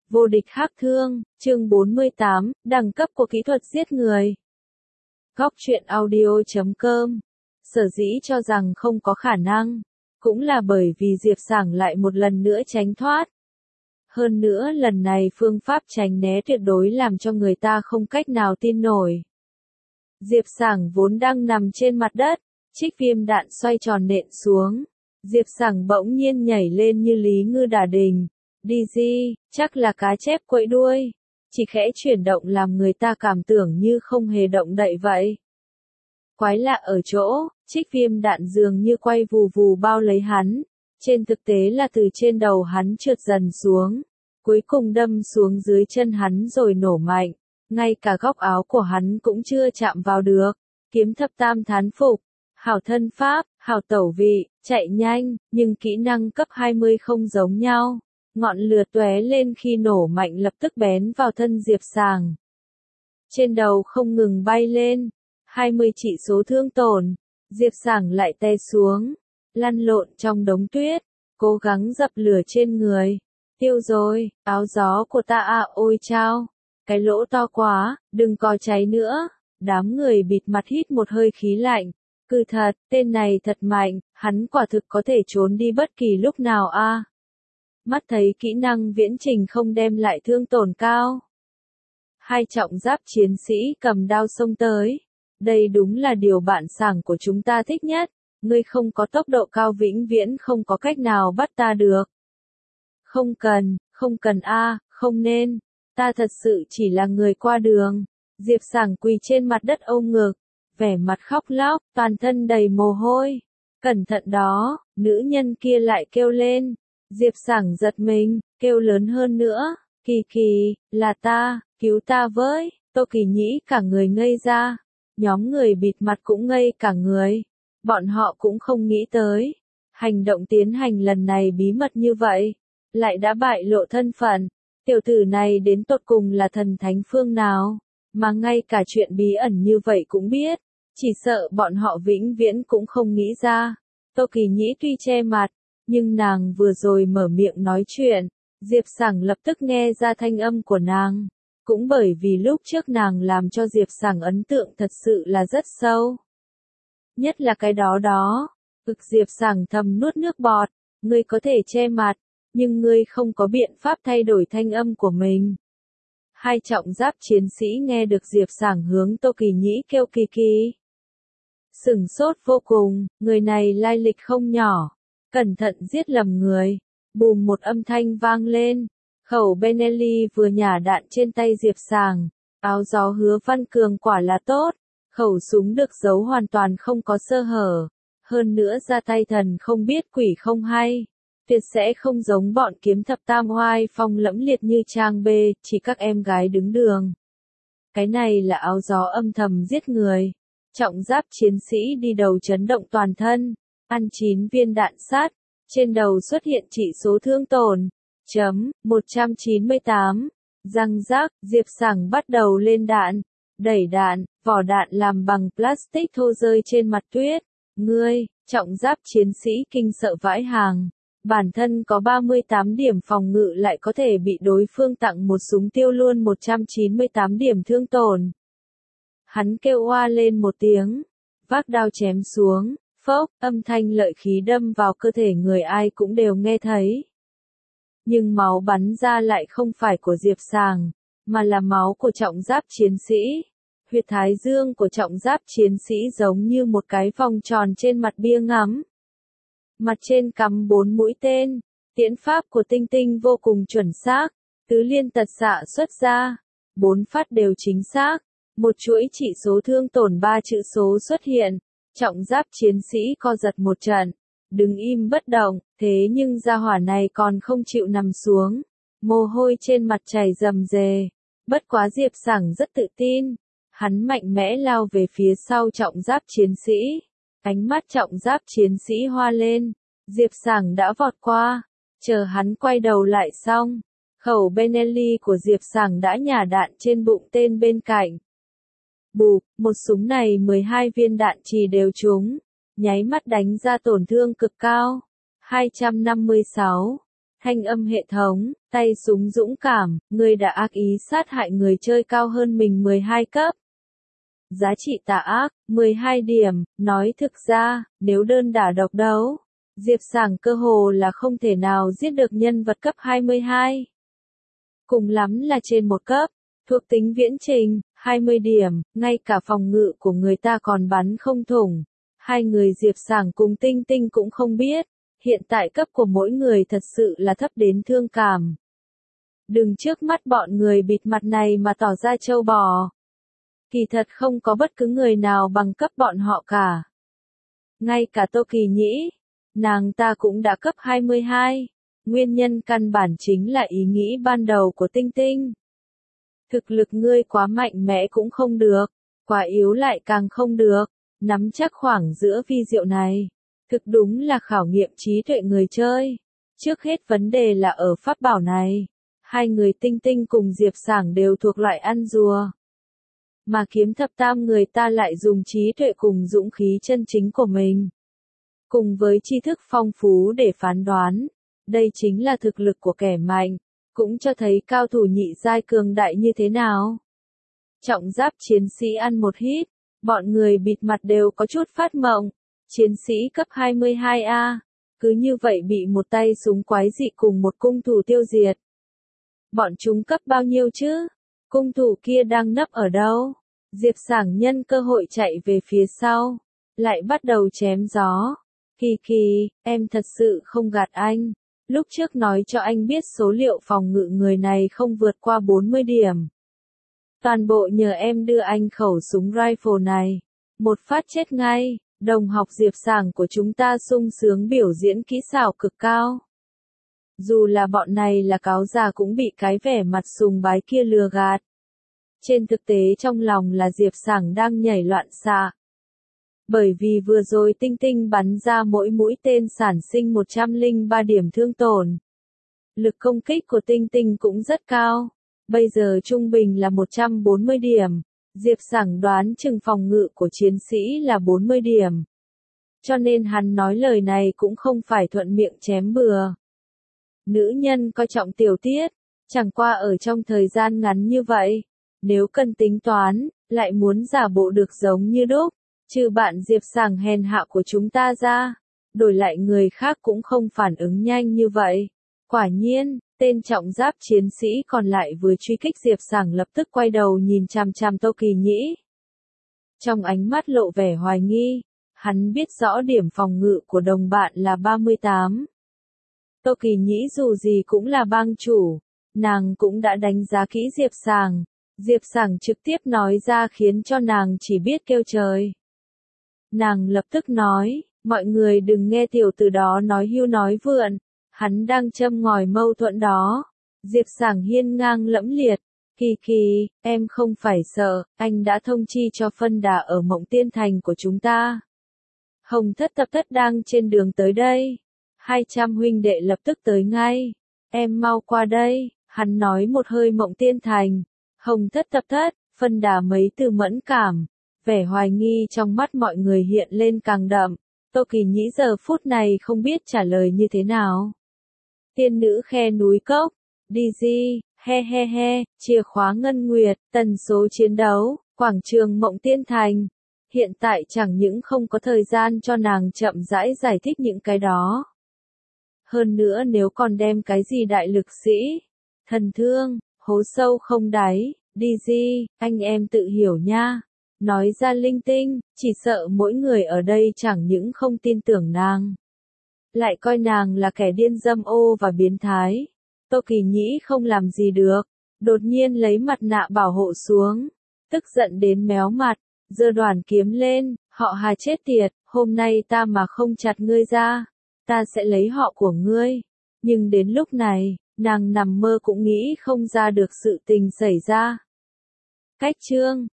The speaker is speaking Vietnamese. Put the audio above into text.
Vô địch hắc thương, chương 48, đẳng cấp của kỹ thuật giết người. Góc truyện audio.com. Sở dĩ cho rằng không có khả năng, cũng là bởi vì Diệp Sảng lại một lần nữa tránh thoát. Hơn nữa lần này phương pháp tránh né tuyệt đối làm cho người ta không cách nào tin nổi. Diệp Sảng vốn đang nằm trên mặt đất, trích viêm đạn xoay tròn nện xuống. Diệp Sảng bỗng nhiên nhảy lên như Lý Ngư đả đình. DG, chắc là cá chép quẫy đuôi. Chỉ khẽ chuyển động làm người ta cảm tưởng như không hề động đậy vậy. Quái lạ ở chỗ, trích viêm đạn dường như quay vù vù bao lấy hắn. Trên thực tế là từ trên đầu hắn trượt dần xuống. Cuối cùng đâm xuống dưới chân hắn rồi nổ mạnh. Ngay cả góc áo của hắn cũng chưa chạm vào được. Kiếm thập tam thán phục. Hảo thân pháp, hảo tẩu vị, chạy nhanh, nhưng kỹ năng cấp 20 không giống nhau. Ngọn lửa tóe lên khi nổ mạnh lập tức bén vào thân Diệp Sảng. Trên đầu không ngừng bay lên, 20 chỉ số thương tổn, Diệp Sảng lại té xuống, lăn lộn trong đống tuyết, cố gắng dập lửa trên người. Tiêu rồi, áo gió của ta à ôi chao, cái lỗ to quá, đừng có cháy nữa. Đám người bịt mặt hít một hơi khí lạnh. Cứ thật, tên này thật mạnh, hắn quả thực có thể trốn đi bất kỳ lúc nào a. Mắt thấy kỹ năng viễn trình không đem lại thương tổn cao. Hai trọng giáp chiến sĩ cầm đao xông tới. Đây đúng là điều bạn Sảng của chúng ta thích nhất. Ngươi không có tốc độ cao vĩnh viễn không có cách nào bắt ta được. Không cần a, không nên. Ta thật sự chỉ là người qua đường. Diệp Sảng quỳ trên mặt đất ôm ngực. Vẻ mặt khóc lóc, toàn thân đầy mồ hôi. Cẩn thận đó, nữ nhân kia lại kêu lên. Diệp Sảng giật mình, kêu lớn hơn nữa. Kỳ kỳ, là ta, cứu ta với. Tô Kỳ Nhĩ cả người ngây ra. Nhóm người bịt mặt cũng ngây cả người. Bọn họ cũng không nghĩ tới. Hành động tiến hành lần này bí mật như vậy. Lại đã bại lộ thân phận. Tiểu tử này đến tột cùng là thần thánh phương nào. Mà ngay cả chuyện bí ẩn như vậy cũng biết. Chỉ sợ bọn họ vĩnh viễn cũng không nghĩ ra. Tô Kỳ Nhĩ tuy che mặt, nhưng nàng vừa rồi mở miệng nói chuyện, Diệp Sảng lập tức nghe ra thanh âm của nàng. Cũng bởi vì lúc trước nàng làm cho Diệp Sảng ấn tượng thật sự là rất sâu. Nhất là cái đó. Diệp Sảng thầm nuốt nước bọt. Ngươi có thể che mặt, nhưng ngươi không có biện pháp thay đổi thanh âm của mình. Hai trọng giáp chiến sĩ nghe được Diệp Sảng hướng Tô Kỳ Nhĩ kêu kỳ kỳ. Sửng sốt vô cùng, người này lai lịch không nhỏ. Cẩn thận giết lầm người. Bùm một âm thanh vang lên. Khẩu Benelli vừa nhả đạn trên tay Diệp Sảng. Áo gió Hứa Văn Cường quả là tốt. Khẩu súng được giấu hoàn toàn không có sơ hở. Hơn nữa ra tay thần không biết quỷ không hay. Tuyệt sẽ không giống bọn kiếm thập tam oai phong lẫm liệt như trang B, chỉ các em gái đứng đường. Cái này là áo gió âm thầm giết người. Trọng giáp chiến sĩ đi đầu chấn động toàn thân, ăn 9 viên đạn sát, trên đầu xuất hiện chỉ số thương tổn. 198. Răng rác, Diệp Sảng bắt đầu lên đạn, đẩy đạn, vỏ đạn làm bằng plastic thô rơi trên mặt tuyết. Ngươi, trọng giáp chiến sĩ kinh sợ vãi hàng. Bản thân có 38 điểm phòng ngự lại có thể bị đối phương tặng một súng tiêu luôn 198 điểm thương tổn. Hắn kêu oa lên một tiếng, vác đao chém xuống, phốc, âm thanh lợi khí đâm vào cơ thể người ai cũng đều nghe thấy. Nhưng máu bắn ra lại không phải của Diệp Sảng, mà là máu của trọng giáp chiến sĩ. Huyệt thái dương của trọng giáp chiến sĩ giống như một cái vòng tròn trên mặt bia ngắm. Mặt trên cắm 4 mũi tên, tiễn pháp của Tinh Tinh vô cùng chuẩn xác, tứ liên tật xạ xuất ra, 4 phát đều chính xác. Một chuỗi chỉ số thương tổn 3 chữ số xuất hiện, trọng giáp chiến sĩ co giật một trận, đứng im bất động, thế nhưng gia hỏa này còn không chịu nằm xuống, mồ hôi trên mặt chảy rầm rề. Bất quá Diệp Sảng rất tự tin, hắn mạnh mẽ lao về phía sau trọng giáp chiến sĩ, ánh mắt trọng giáp chiến sĩ hoa lên, Diệp Sảng đã vọt qua, chờ hắn quay đầu lại xong, khẩu Benelli của Diệp Sảng đã nhả đạn trên bụng tên bên cạnh. Bụp, một súng này 12 viên đạn trì đều trúng, nháy mắt đánh ra tổn thương cực cao. 256. Thanh âm hệ thống, tay súng dũng cảm, ngươi đã ác ý sát hại người chơi cao hơn mình 12 cấp. Giá trị tà ác, 12 điểm, nói thực ra, nếu đơn đả độc đấu, Diệp Sảng cơ hồ là không thể nào giết được nhân vật cấp 22. Cùng lắm là trên một cấp, thuộc tính viễn trình, 20 điểm, ngay cả phòng ngự của người ta còn bắn không thủng. Hai người Diệp Sảng cùng Tinh Tinh cũng không biết, hiện tại cấp của mỗi người thật sự là thấp đến thương cảm. Đừng trước mắt bọn người bịt mặt này mà tỏ ra trâu bò. Kỳ thật không có bất cứ người nào bằng cấp bọn họ cả. Ngay cả Tô Kỳ Nhĩ, nàng ta cũng đã cấp 22. Nguyên nhân căn bản chính là ý nghĩ ban đầu của Tinh Tinh. Thực lực ngươi quá mạnh mẽ cũng không được, quá yếu lại càng không được, nắm chắc khoảng giữa vi diệu này. Thực đúng là khảo nghiệm trí tuệ người chơi. Trước hết vấn đề là ở pháp bảo này. Hai người Tinh Tinh cùng Diệp Sảng đều thuộc loại ăn rùa. Mà kiếm thập tam người ta lại dùng trí tuệ cùng dũng khí chân chính của mình. Cùng với tri thức phong phú để phán đoán. Đây chính là thực lực của kẻ mạnh. Cũng cho thấy cao thủ nhị giai cường đại như thế nào. Trọng giáp chiến sĩ ăn một hít. Bọn người bịt mặt đều có chút phát mộng. Chiến sĩ cấp 22A. Cứ như vậy bị một tay súng quái dị cùng một cung thủ tiêu diệt. Bọn chúng cấp bao nhiêu chứ? Cung thủ kia đang nấp ở đâu? Diệp Sảng nhân cơ hội chạy về phía sau. Lại bắt đầu chém gió. Kỳ kỳ, em thật sự không gạt anh. Lúc trước nói cho anh biết số liệu phòng ngự người này không vượt qua 40 điểm. Toàn bộ nhờ em đưa anh khẩu súng rifle này. Một phát chết ngay. Đồng học Diệp Sảng của chúng ta sung sướng biểu diễn kỹ xảo cực cao. Dù là bọn này là cáo già cũng bị cái vẻ mặt sùng bái kia lừa gạt. Trên thực tế trong lòng là Diệp Sảng đang nhảy loạn xạ. Bởi vì vừa rồi Tinh Tinh bắn ra mỗi mũi tên sản sinh 103 điểm thương tổn. Lực công kích của Tinh Tinh cũng rất cao. Bây giờ trung bình là 140 điểm. Diệp Sảng đoán chừng phòng ngự của chiến sĩ là 40 điểm. Cho nên hắn nói lời này cũng không phải thuận miệng chém bừa. Nữ nhân coi trọng tiểu tiết, chẳng qua ở trong thời gian ngắn như vậy, nếu cần tính toán, lại muốn giả bộ được giống như đúc, trừ bạn Diệp Sảng hèn hạ của chúng ta ra, đổi lại người khác cũng không phản ứng nhanh như vậy. Quả nhiên, tên trọng giáp chiến sĩ còn lại vừa truy kích Diệp Sảng lập tức quay đầu nhìn chằm chằm Tô Kỳ Nhĩ. Trong ánh mắt lộ vẻ hoài nghi, hắn biết rõ điểm phòng ngự của đồng bạn là 38. Tô Kỳ Nhĩ dù gì cũng là bang chủ, nàng cũng đã đánh giá kỹ Diệp Sảng. Diệp Sảng trực tiếp nói ra khiến cho nàng chỉ biết kêu trời. Nàng lập tức nói, mọi người đừng nghe tiểu tử đó nói hưu nói vượn, hắn đang châm ngòi mâu thuẫn đó. Diệp Sảng hiên ngang lẫm liệt, kỳ kỳ, em không phải sợ, anh đã thông chi cho phân đà ở Mộng Tiên Thành của chúng ta. Hồng Thất Tập Thất đang trên đường tới đây. 200 huynh đệ lập tức tới ngay. Em mau qua đây, hắn nói một hơi Mộng Tiên Thành. Hồng Thất Tập Thất, phân đà mấy từ mẫn cảm. Vẻ hoài nghi trong mắt mọi người hiện lên càng đậm. Tô Kỳ Nhĩ giờ phút này không biết trả lời như thế nào. Tiên nữ khe núi cốc. DG, he he he, chìa khóa ngân nguyệt, tần số chiến đấu, quảng trường Mộng Tiên Thành. Hiện tại chẳng những không có thời gian cho nàng chậm rãi giải thích những cái đó. Hơn nữa nếu còn đem cái gì đại lực sĩ, thần thương, hố sâu không đáy, DG, anh em tự hiểu nha. Nói ra linh tinh, chỉ sợ mỗi người ở đây chẳng những không tin tưởng nàng. Lại coi nàng là kẻ điên dâm ô và biến thái. Tô Kỳ Nhĩ không làm gì được. Đột nhiên lấy mặt nạ bảo hộ xuống. Tức giận đến méo mặt. Giơ đoàn kiếm lên. Họ Hà chết tiệt. Hôm nay ta mà không chặt ngươi ra. Ta sẽ lấy họ của ngươi. Nhưng đến lúc này, nàng nằm mơ cũng nghĩ không ra được sự tình xảy ra. Cách chương